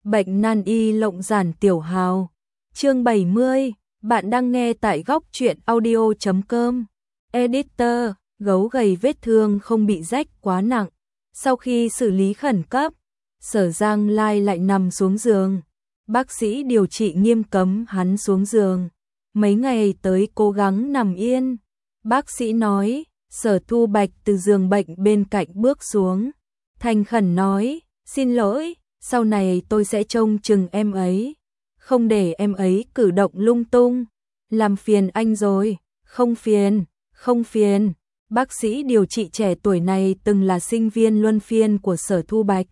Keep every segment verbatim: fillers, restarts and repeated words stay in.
Bệnh nan y lộng giản tiểu hào. Chương bảy mươi, bạn đang nghe tại góc truyện audio chấm com. Editor, gấu gầy vết thương không bị rách quá nặng. Sau khi xử lý khẩn cấp, Sở Giang Lai lại nằm xuống giường. Bác sĩ điều trị nghiêm cấm hắn xuống giường. Mấy ngày tới cố gắng nằm yên. Bác sĩ nói, Sở Thu Bạch từ giường bệnh bên cạnh bước xuống. Thành khẩn nói, xin lỗi, sau này tôi sẽ trông chừng em ấy. Không để em ấy cử động lung tung. Làm phiền anh rồi, không phiền, không phiền. Bác sĩ điều trị trẻ tuổi này từng là sinh viên luân phiên của Sở Thu Bạch.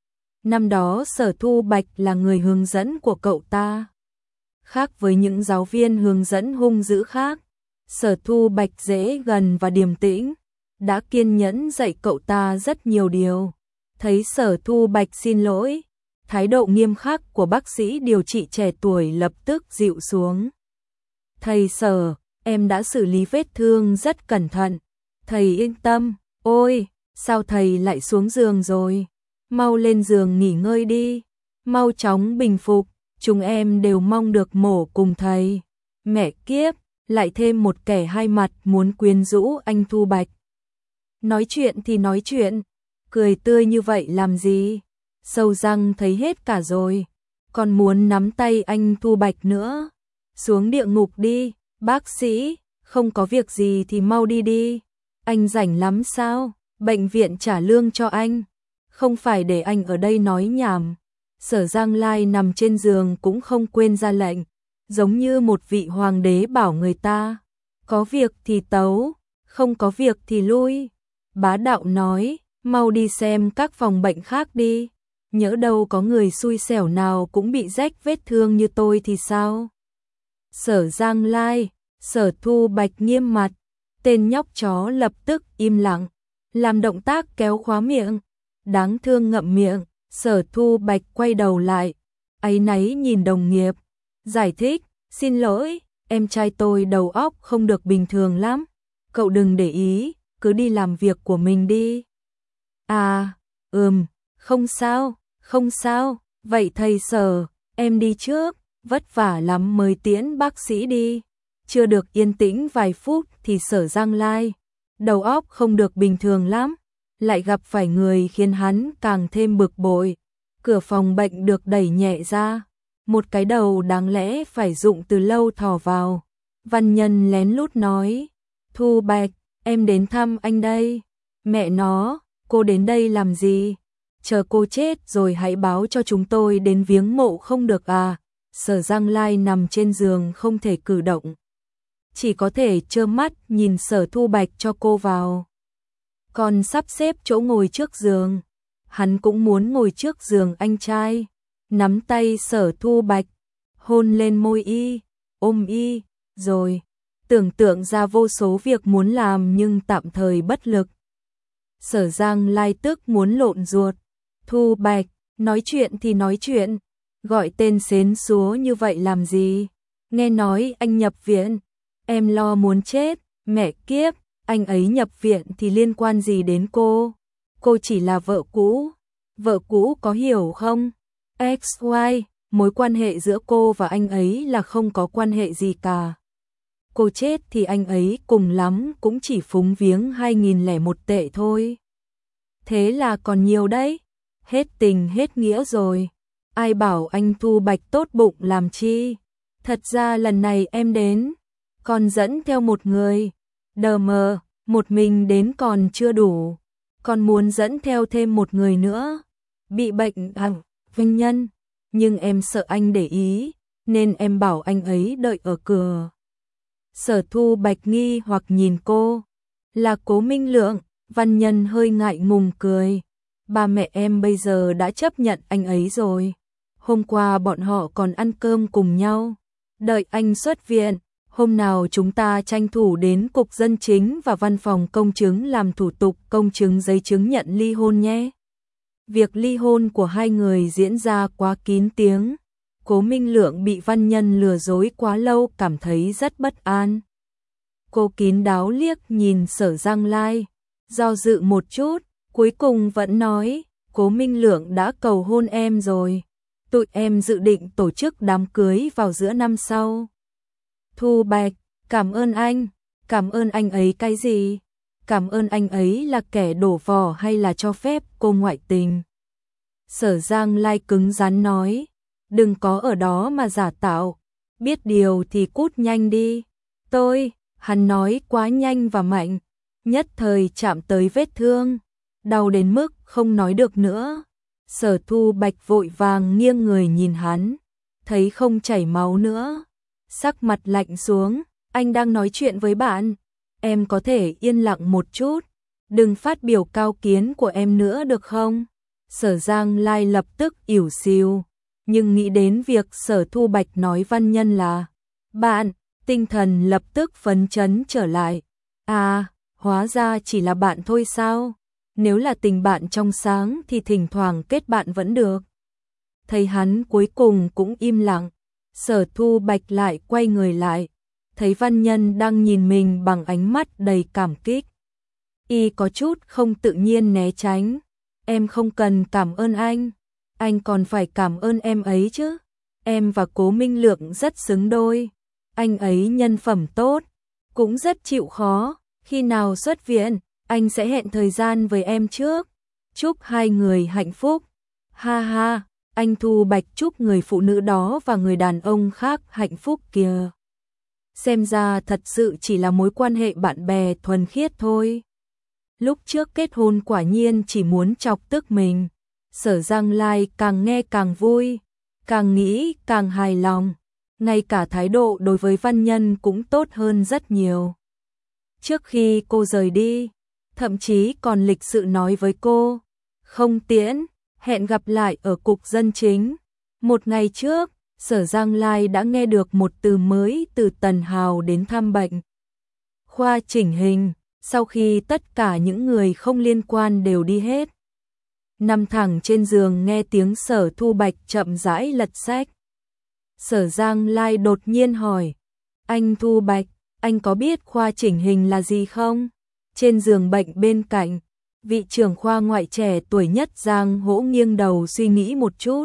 Năm đó Sở Thu Bạch là người hướng dẫn của cậu ta. Khác với những giáo viên hướng dẫn hung dữ khác, Sở Thu Bạch dễ gần và điềm tĩnh, đã kiên nhẫn dạy cậu ta rất nhiều điều. Thấy Sở Thu Bạch xin lỗi, thái độ nghiêm khắc của bác sĩ điều trị trẻ tuổi lập tức dịu xuống. Thầy Sở, em đã xử lý vết thương rất cẩn thận. Thầy yên tâm. Ôi, sao thầy lại xuống giường rồi? Mau lên giường nghỉ ngơi đi. Mau chóng bình phục, chúng em đều mong được mổ cùng thầy. Mẹ kiếp, lại thêm một kẻ hai mặt muốn quyến rũ anh Thu Bạch. Nói chuyện thì nói chuyện, cười tươi như vậy làm gì? Sâu răng thấy hết cả rồi, còn muốn nắm tay anh Thu Bạch nữa. Xuống địa ngục đi, bác sĩ, không có việc gì thì mau đi đi. Anh rảnh lắm sao? Bệnh viện trả lương cho anh, không phải để anh ở đây nói nhảm. Sở Giang Lai nằm trên giường cũng không quên ra lệnh, giống như một vị hoàng đế bảo người ta, có việc thì tấu, không có việc thì lui. Bá đạo nói, mau đi xem các phòng bệnh khác đi, nhỡ đâu có người xui xẻo nào cũng bị rách vết thương như tôi thì sao? Sở Giang Lai, Sở Thu Bạch nghiêm mặt, tên nhóc chó lập tức im lặng, làm động tác kéo khóa miệng, đáng thương ngậm miệng. Sở Thu Bạch quay đầu lại, áy náy nhìn đồng nghiệp, giải thích, xin lỗi, em trai tôi đầu óc không được bình thường lắm, cậu đừng để ý, cứ đi làm việc của mình đi. À, ừm, không sao, không sao, vậy thầy Sở, em đi trước, vất vả lắm mới tiễn bác sĩ đi. Chưa được yên tĩnh vài phút thì Sở Giang Lai, đầu óc không được bình thường lắm, lại gặp phải người khiến hắn càng thêm bực bội. Cửa phòng bệnh được đẩy nhẹ ra, một cái đầu đáng lẽ phải dụng từ lâu thò vào. Văn Nhân lén lút nói, Thu Bạch, em đến thăm anh đây. Mẹ nó, cô đến đây làm gì? Chờ cô chết rồi hãy báo cho chúng tôi đến viếng mộ không được à? Sở Giang Lai nằm trên giường không thể cử động, chỉ có thể trơ mắt nhìn Sở Thu Bạch cho cô vào. Còn sắp xếp chỗ ngồi trước giường, hắn cũng muốn ngồi trước giường anh trai, nắm tay Sở Thu Bạch, hôn lên môi y, ôm y, rồi tưởng tượng ra vô số việc muốn làm nhưng tạm thời bất lực. Sở Giang Lai tức muốn lộn ruột. Thu Bạch, nói chuyện thì nói chuyện, gọi tên xến xúa như vậy làm gì? Nghe nói anh nhập viện, em lo muốn chết, mẹ kiếp, anh ấy nhập viện thì liên quan gì đến cô? Cô chỉ là vợ cũ, vợ cũ có hiểu không? ích i, mối quan hệ giữa cô và anh ấy là không có quan hệ gì cả. Cô chết thì anh ấy cùng lắm cũng chỉ phúng viếng hai nghìn lẻ một tệ thôi. Thế là còn nhiều đấy, hết tình hết nghĩa rồi. Ai bảo anh Thu Bạch tốt bụng làm chi? Thật ra lần này em đến, còn dẫn theo một người. Đờ mờ, một mình đến còn chưa đủ, còn muốn dẫn theo thêm một người nữa. Bị bệnh à, Vinh Nhân, nhưng em sợ anh để ý, nên em bảo anh ấy đợi ở cửa. Sở Thu Bạch nghi hoặc nhìn cô, là Cố Minh Lượng. Văn Nhân hơi ngại ngùng cười, ba mẹ em bây giờ đã chấp nhận anh ấy rồi. Hôm qua bọn họ còn ăn cơm cùng nhau, đợi anh xuất viện. Hôm nào chúng ta tranh thủ đến cục dân chính và văn phòng công chứng làm thủ tục công chứng giấy chứng nhận ly hôn nhé. Việc ly hôn của hai người diễn ra quá kín tiếng. Cố Minh Lượng bị Văn Nhân lừa dối quá lâu cảm thấy rất bất an. Cô kín đáo liếc nhìn Sở Giang Lai, do dự một chút, cuối cùng vẫn nói, Cố Minh Lượng đã cầu hôn em rồi. tụi em dự định tổ chức đám cưới vào giữa năm sau. Thu Bạch, cảm ơn anh, cảm ơn anh ấy cái gì? Cảm ơn anh ấy là kẻ đổ vỏ hay là cho phép cô ngoại tình? Sở Giang Lai cứng rắn nói, đừng có ở đó mà giả tạo, biết điều thì cút nhanh đi. Tôi, hắn nói quá nhanh và mạnh, nhất thời chạm tới vết thương, đau đến mức không nói được nữa. Sở Thu Bạch vội vàng nghiêng người nhìn hắn, thấy không chảy máu nữa, sắc mặt lạnh xuống, anh đang nói chuyện với bạn, em có thể yên lặng một chút, đừng phát biểu cao kiến của em nữa được không? Sở Giang Lai lập tức ỉu xìu, nhưng nghĩ đến việc Sở Thu Bạch nói Văn Nhân là bạn, tinh thần lập tức phấn chấn trở lại. À, hóa ra chỉ là bạn thôi sao? Nếu là tình bạn trong sáng thì thỉnh thoảng kết bạn vẫn được. Thấy hắn cuối cùng cũng im lặng, Sở Thu Bạch lại quay người lại, thấy Văn Nhân đang nhìn mình bằng ánh mắt đầy cảm kích. Y có chút không tự nhiên né tránh. Em không cần cảm ơn anh, anh còn phải cảm ơn em ấy chứ. Em và Cố Minh Lượng rất xứng đôi. Anh ấy nhân phẩm tốt, cũng rất chịu khó. Khi nào xuất viện, anh sẽ hẹn thời gian với em trước. Chúc hai người hạnh phúc. Ha ha, anh Thu Bạch chúc người phụ nữ đó và người đàn ông khác hạnh phúc kìa. Xem ra thật sự chỉ là mối quan hệ bạn bè thuần khiết thôi. Lúc trước kết hôn quả nhiên chỉ muốn chọc tức mình. Sở Giang Lai càng nghe càng vui, càng nghĩ càng hài lòng. Ngay cả thái độ đối với Văn Nhân cũng tốt hơn rất nhiều. Trước khi cô rời đi, thậm chí còn lịch sự nói với cô, không tiễn, hẹn gặp lại ở cục dân chính. Một ngày trước, Sở Giang Lai đã nghe được một từ mới từ Tần Hào đến thăm bệnh khoa chỉnh hình, sau khi tất cả những người không liên quan đều đi hết. Nằm thẳng trên giường nghe tiếng Sở Thu Bạch chậm rãi lật sách. Sở Giang Lai đột nhiên hỏi, anh Thu Bạch, anh có biết khoa chỉnh hình là gì không? Trên giường bệnh bên cạnh, vị trưởng khoa ngoại trẻ tuổi nhất Giang Hỗ nghiêng đầu suy nghĩ một chút.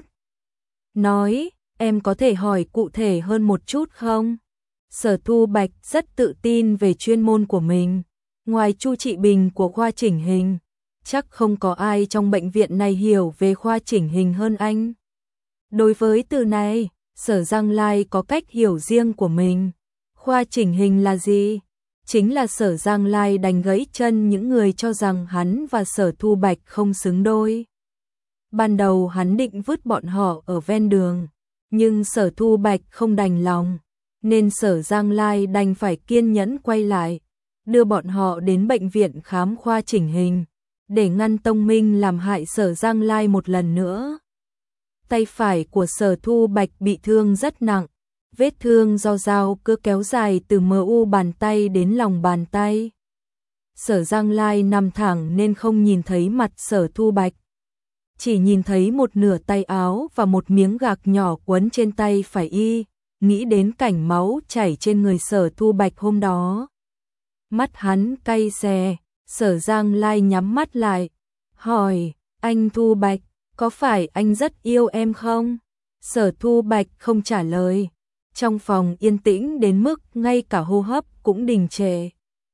Nói, em có thể hỏi cụ thể hơn một chút không? Sở Thu Bạch rất tự tin về chuyên môn của mình. Ngoài Chu Trị Bình của khoa chỉnh hình, chắc không có ai trong bệnh viện này hiểu về khoa chỉnh hình hơn anh. Đối với từ này, Sở Giang Lai có cách hiểu riêng của mình. Khoa chỉnh hình là gì? Chính là Sở Giang Lai đánh gãy chân những người cho rằng hắn và Sở Thu Bạch không xứng đôi. Ban đầu hắn định vứt bọn họ ở ven đường, nhưng Sở Thu Bạch không đành lòng, nên Sở Giang Lai đành phải kiên nhẫn quay lại, đưa bọn họ đến bệnh viện khám khoa chỉnh hình, để ngăn Tông Minh làm hại Sở Giang Lai một lần nữa. Tay phải của Sở Thu Bạch bị thương rất nặng, vết thương do dao cưa kéo dài từ mờ u bàn tay đến lòng bàn tay. Sở Giang Lai nằm thẳng nên không nhìn thấy mặt Sở Thu Bạch, chỉ nhìn thấy một nửa tay áo và một miếng gạc nhỏ quấn trên tay phải y, nghĩ đến cảnh máu chảy trên người Sở Thu Bạch hôm đó. Mắt hắn cay xè, Sở Giang Lai nhắm mắt lại, hỏi, anh Thu Bạch, có phải anh rất yêu em không? Sở Thu Bạch không trả lời, trong phòng yên tĩnh đến mức ngay cả hô hấp cũng đình trệ.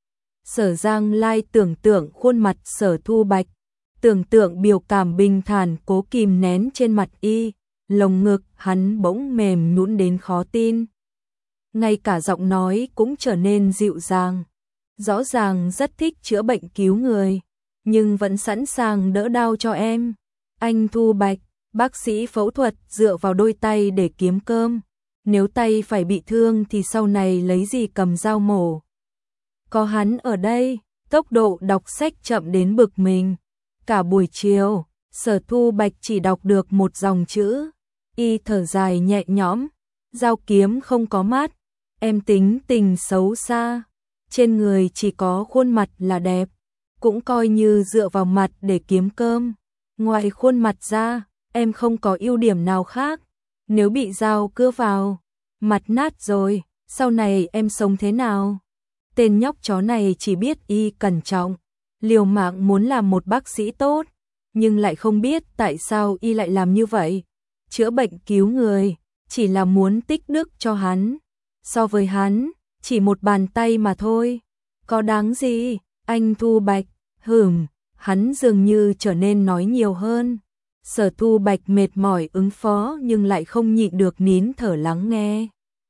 Sở Giang Lai tưởng tượng khuôn mặt Sở Thu Bạch, tưởng tượng biểu cảm bình thản cố kìm nén trên mặt y, lồng ngực hắn bỗng mềm nhũn đến khó tin. Ngay cả giọng nói cũng trở nên dịu dàng. Rõ ràng rất thích chữa bệnh cứu người, nhưng vẫn sẵn sàng đỡ đau cho em. Anh Thu Bạch, bác sĩ phẫu thuật dựa vào đôi tay để kiếm cơm. Nếu tay phải bị thương thì sau này lấy gì cầm dao mổ. Có hắn ở đây, tốc độ đọc sách chậm đến bực mình. Cả buổi chiều, Sở Thu Bạch chỉ đọc được một dòng chữ. Y thở dài nhẹ nhõm, dao kiếm không có mắt, em tính tình xấu xa. Trên người chỉ có khuôn mặt là đẹp, cũng coi như dựa vào mặt để kiếm cơm. Ngoài khuôn mặt ra, em không có ưu điểm nào khác. Nếu bị dao cưa vào, mặt nát rồi, sau này em sống thế nào? Tên nhóc chó này chỉ biết y cẩn trọng, liều mạng muốn làm một bác sĩ tốt, nhưng lại không biết tại sao y lại làm như vậy. chữa bệnh cứu người, chỉ là muốn tích đức cho hắn. So với hắn, chỉ một bàn tay mà thôi. Có đáng gì, anh Thu Bạch, hửm, hắn dường như trở nên nói nhiều hơn. Sở Thu Bạch mệt mỏi ứng phó nhưng lại không nhịn được nín thở lắng nghe.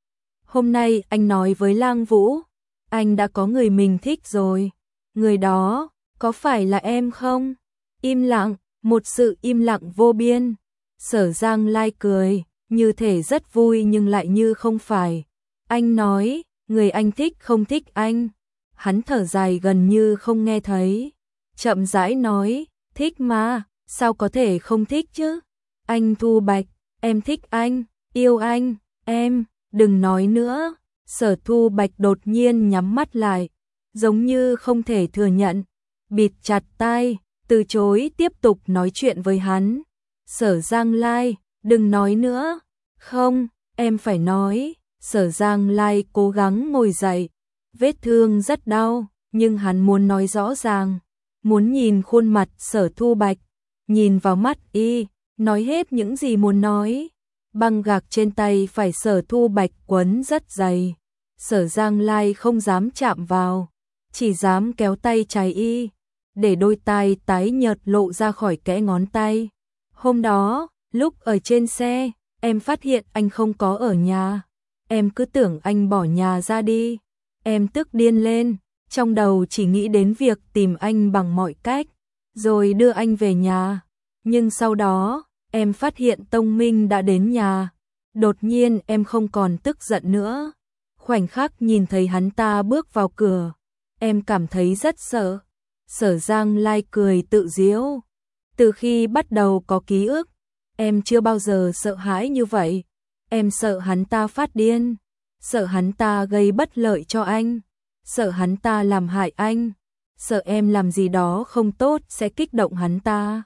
Hôm nay anh nói với Lang Vũ, anh đã có người mình thích rồi. Người đó, có phải là em không? Im lặng, một sự im lặng vô biên. Sở Giang Lai cười, như thể rất vui nhưng lại như không phải. Anh nói, người anh thích không thích anh. Hắn thở dài gần như không nghe thấy. Chậm rãi nói, thích mà, sao có thể không thích chứ? Anh Thu Bạch, em thích anh, yêu anh, em, đừng nói nữa. Sở Thu Bạch đột nhiên nhắm mắt lại, giống như không thể thừa nhận, bịt chặt tai, từ chối tiếp tục nói chuyện với hắn. Sở Giang Lai, đừng nói nữa. Không, em phải nói. Sở Giang Lai cố gắng ngồi dậy. Vết thương rất đau, nhưng hắn muốn nói rõ ràng. Muốn nhìn khuôn mặt Sở Thu Bạch, nhìn vào mắt y, nói hết những gì muốn nói. Băng gạc trên tay phải Sở Thu Bạch quấn rất dày. Sở Giang Lai không dám chạm vào, chỉ dám kéo tay trái y, để đôi tai tái nhợt lộ ra khỏi kẽ ngón tay. Hôm đó, lúc ở trên xe, em phát hiện anh không có ở nhà. Em cứ tưởng anh bỏ nhà ra đi. Em tức điên lên, trong đầu chỉ nghĩ đến việc tìm anh bằng mọi cách, rồi đưa anh về nhà. Nhưng sau đó, em phát hiện Tông Minh đã đến nhà. Đột nhiên em không còn tức giận nữa. Khoảnh khắc nhìn thấy hắn ta bước vào cửa, em cảm thấy rất sợ. Sở Giang Lai cười tự giễu. Từ khi bắt đầu có ký ức, em chưa bao giờ sợ hãi như vậy. Em sợ hắn ta phát điên, sợ hắn ta gây bất lợi cho anh, sợ hắn ta làm hại anh, sợ em làm gì đó không tốt sẽ kích động hắn ta.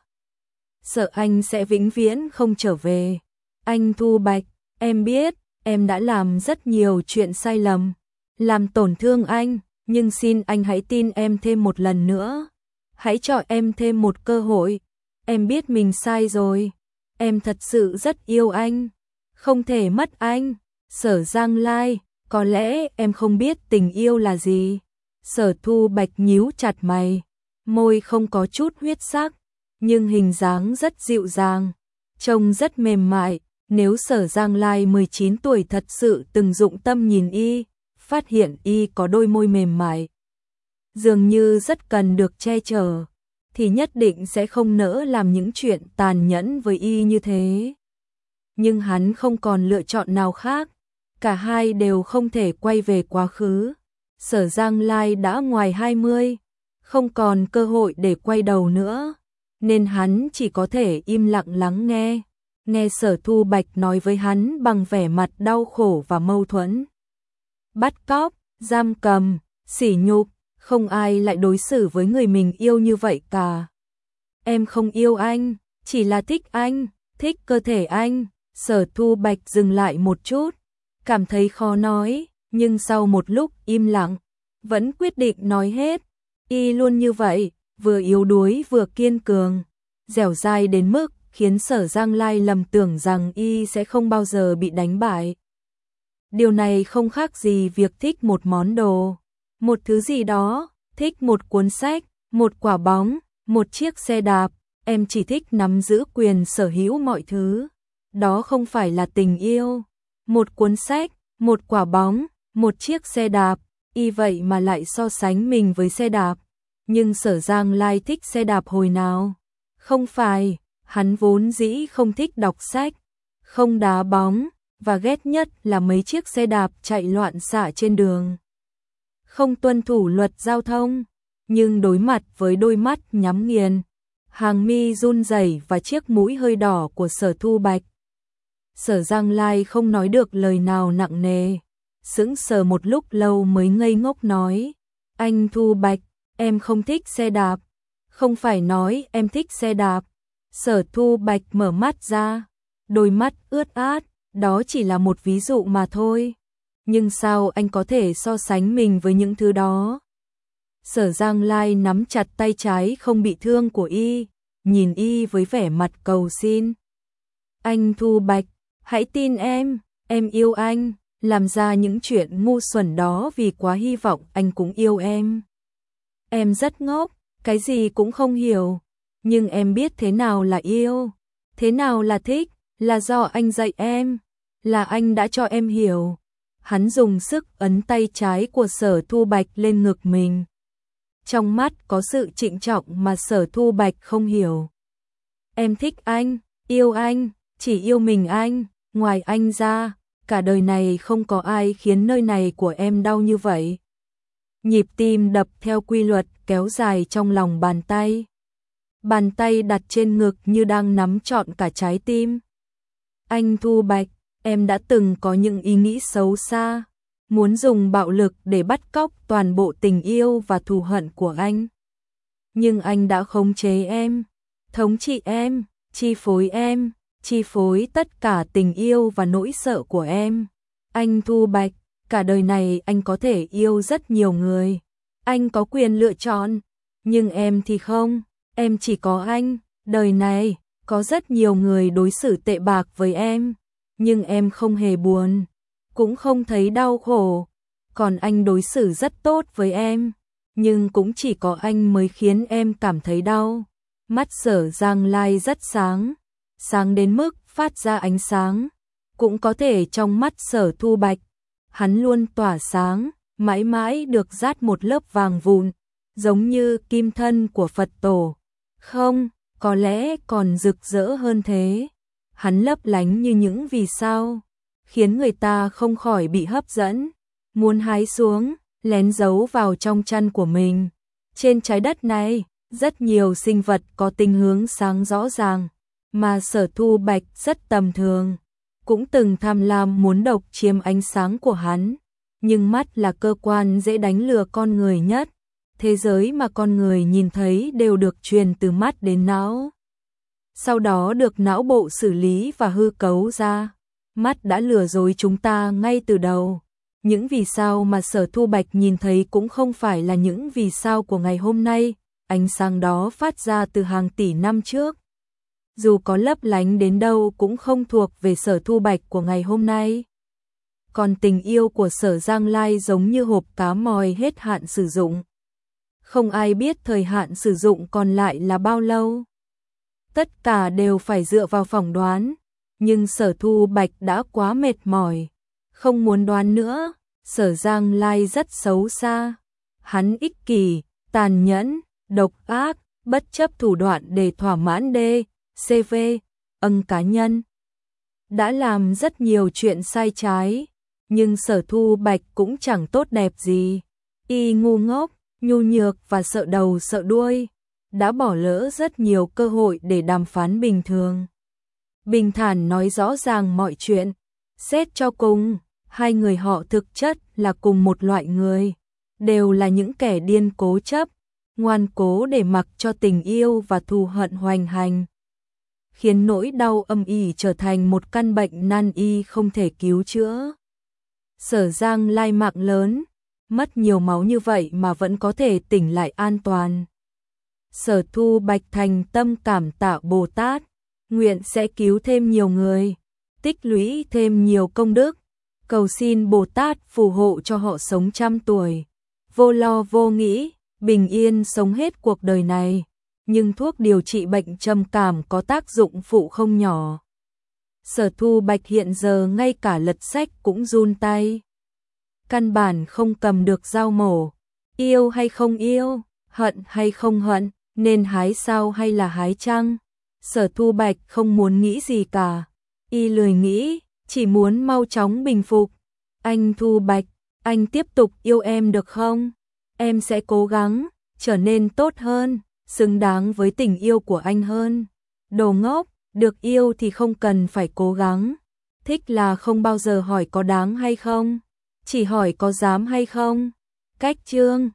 Sợ anh sẽ vĩnh viễn không trở về. Anh Thu Bạch, em biết, em đã làm rất nhiều chuyện sai lầm, làm tổn thương anh, nhưng xin anh hãy tin em thêm một lần nữa. Hãy cho em thêm một cơ hội. Em biết mình sai rồi. Em thật sự rất yêu anh, không thể mất anh. Sở Giang Lai, có lẽ em không biết tình yêu là gì. Sở Thu Bạch nhíu chặt mày, môi không có chút huyết sắc, nhưng hình dáng rất dịu dàng, trông rất mềm mại. Nếu Sở Giang Lai mười chín tuổi thật sự từng dụng tâm nhìn y, phát hiện y có đôi môi mềm mại, dường như rất cần được che chở, thì nhất định sẽ không nỡ làm những chuyện tàn nhẫn với y như thế. Nhưng hắn không còn lựa chọn nào khác, cả hai đều không thể quay về quá khứ. Sở Giang Lai đã ngoài hai mươi, không còn cơ hội để quay đầu nữa, nên hắn chỉ có thể im lặng lắng nghe. Nghe Sở Thu Bạch nói với hắn bằng vẻ mặt đau khổ và mâu thuẫn. Bắt cóc, giam cầm, sỉ nhục, không ai lại đối xử với người mình yêu như vậy cả. Em không yêu anh, chỉ là thích anh, thích cơ thể anh. Sở Thu Bạch dừng lại một chút, cảm thấy khó nói, nhưng sau một lúc im lặng, vẫn quyết định nói hết. Y luôn như vậy, vừa yếu đuối vừa kiên cường, dẻo dai đến mức khiến Sở Giang Lai lầm tưởng rằng y sẽ không bao giờ bị đánh bại. Điều này không khác gì việc thích một món đồ, một thứ gì đó, thích một cuốn sách, một quả bóng, một chiếc xe đạp. Em chỉ thích nắm giữ quyền sở hữu mọi thứ. Đó không phải là tình yêu. Một cuốn sách, một quả bóng, một chiếc xe đạp, y vậy mà lại so sánh mình với xe đạp. Nhưng Sở Giang Lai thích xe đạp hồi nào? Không phải, hắn vốn dĩ không thích đọc sách, không đá bóng, và ghét nhất là mấy chiếc xe đạp chạy loạn xạ trên đường, không tuân thủ luật giao thông. Nhưng đối mặt với đôi mắt nhắm nghiền, hàng mi run rẩy và chiếc mũi hơi đỏ của Sở Thu Bạch, Sở Giang Lai không nói được lời nào nặng nề, sững sờ một lúc lâu mới ngây ngốc nói: Anh Thu Bạch, em không thích xe đạp. Không phải nói em thích xe đạp. Sở Thu Bạch mở mắt ra, đôi mắt ướt át, đó chỉ là một ví dụ mà thôi. Nhưng sao anh có thể so sánh mình với những thứ đó? Sở Giang Lai nắm chặt tay trái không bị thương của y, nhìn y với vẻ mặt cầu xin. Anh Thu Bạch, hãy tin em, em yêu anh, làm ra những chuyện ngu xuẩn đó vì quá hy vọng anh cũng yêu em. Em rất ngốc, cái gì cũng không hiểu, nhưng em biết thế nào là yêu, thế nào là thích, là do anh dạy em, là anh đã cho em hiểu. Hắn dùng sức ấn tay trái của Sở Thu Bạch lên ngực mình. Trong mắt có sự trịnh trọng mà Sở Thu Bạch không hiểu. Em thích anh, yêu anh, chỉ yêu mình anh, ngoài anh ra, cả đời này không có ai khiến nơi này của em đau như vậy. Nhịp tim đập theo quy luật kéo dài trong lòng bàn tay. Bàn tay đặt trên ngực như đang nắm trọn cả trái tim. Anh Thu Bạch, em đã từng có những ý nghĩ xấu xa, muốn dùng bạo lực để bắt cóc toàn bộ tình yêu và thù hận của anh. Nhưng anh đã khống chế em, thống trị em, chi phối em, chi phối tất cả tình yêu và nỗi sợ của em. Anh Thu Bạch, cả đời này anh có thể yêu rất nhiều người, anh có quyền lựa chọn, nhưng em thì không, em chỉ có anh. Đời này có rất nhiều người đối xử tệ bạc với em, nhưng em không hề buồn, cũng không thấy đau khổ. Còn anh đối xử rất tốt với em, nhưng cũng chỉ có anh mới khiến em cảm thấy đau. Mắt Sở Giang Lai rất sáng, sáng đến mức phát ra ánh sáng, cũng có thể trong mắt Sở Thu Bạch, hắn luôn tỏa sáng, mãi mãi được dát một lớp vàng vụn, giống như kim thân của Phật tổ. Không, có lẽ còn rực rỡ hơn thế. Hắn lấp lánh như những vì sao, khiến người ta không khỏi bị hấp dẫn, muốn hái xuống, lén giấu vào trong chăn của mình. Trên trái đất này, rất nhiều sinh vật có tinh hướng sáng rõ ràng, mà Sở Thu Bạch rất tầm thường, cũng từng tham lam muốn độc chiếm ánh sáng của hắn. Nhưng mắt là cơ quan dễ đánh lừa con người nhất, thế giới mà con người nhìn thấy đều được truyền từ mắt đến não, sau đó được não bộ xử lý và hư cấu ra. Mắt đã lừa dối chúng ta ngay từ đầu. Những vì sao mà Sở Thu Bạch nhìn thấy cũng không phải là những vì sao của ngày hôm nay, ánh sáng đó phát ra từ hàng tỷ năm trước. Dù có lấp lánh đến đâu cũng không thuộc về Sở Thu Bạch của ngày hôm nay. Còn tình yêu của Sở Giang Lai giống như hộp cá mòi hết hạn sử dụng. Không ai biết thời hạn sử dụng còn lại là bao lâu. Tất cả đều phải dựa vào phỏng đoán, nhưng Sở Thu Bạch đã quá mệt mỏi, không muốn đoán nữa. Sở Giang Lai rất xấu xa, hắn ích kỷ, tàn nhẫn, độc ác, bất chấp thủ đoạn để thỏa mãn đê, xê vê, ân cá nhân. Đã làm rất nhiều chuyện sai trái, nhưng Sở Thu Bạch cũng chẳng tốt đẹp gì. Y ngu ngốc, nhu nhược và sợ đầu sợ đuôi, đã bỏ lỡ rất nhiều cơ hội để đàm phán bình thường. Bình thản nói rõ ràng mọi chuyện. Xét cho cùng, hai người họ thực chất là cùng một loại người, đều là những kẻ điên cố chấp, ngoan cố để mặc cho tình yêu và thù hận hoành hành, khiến nỗi đau âm ỉ trở thành một căn bệnh nan y không thể cứu chữa. Sở Giang Lai mạng lớn, mất nhiều máu như vậy mà vẫn có thể tỉnh lại an toàn. Sở Thu Bạch thành tâm cảm tạ Bồ Tát, nguyện sẽ cứu thêm nhiều người, tích lũy thêm nhiều công đức, cầu xin Bồ Tát phù hộ cho họ sống trăm tuổi, vô lo vô nghĩ, bình yên sống hết cuộc đời này. Nhưng thuốc điều trị bệnh trầm cảm có tác dụng phụ không nhỏ. Sở Thu Bạch hiện giờ ngay cả lật sách cũng run tay. Căn bản không cầm được dao mổ. Yêu hay không yêu, hận hay không hận, nên hái sao hay là hái chăng? Sở Thu Bạch không muốn nghĩ gì cả. Y lười nghĩ, chỉ muốn mau chóng bình phục. Anh Thu Bạch, anh tiếp tục yêu em được không? Em sẽ cố gắng, trở nên tốt hơn, xứng đáng với tình yêu của anh hơn. Đồ ngốc, được yêu thì không cần phải cố gắng. Thích là không bao giờ hỏi có đáng hay không, chỉ hỏi có dám hay không. Cách chương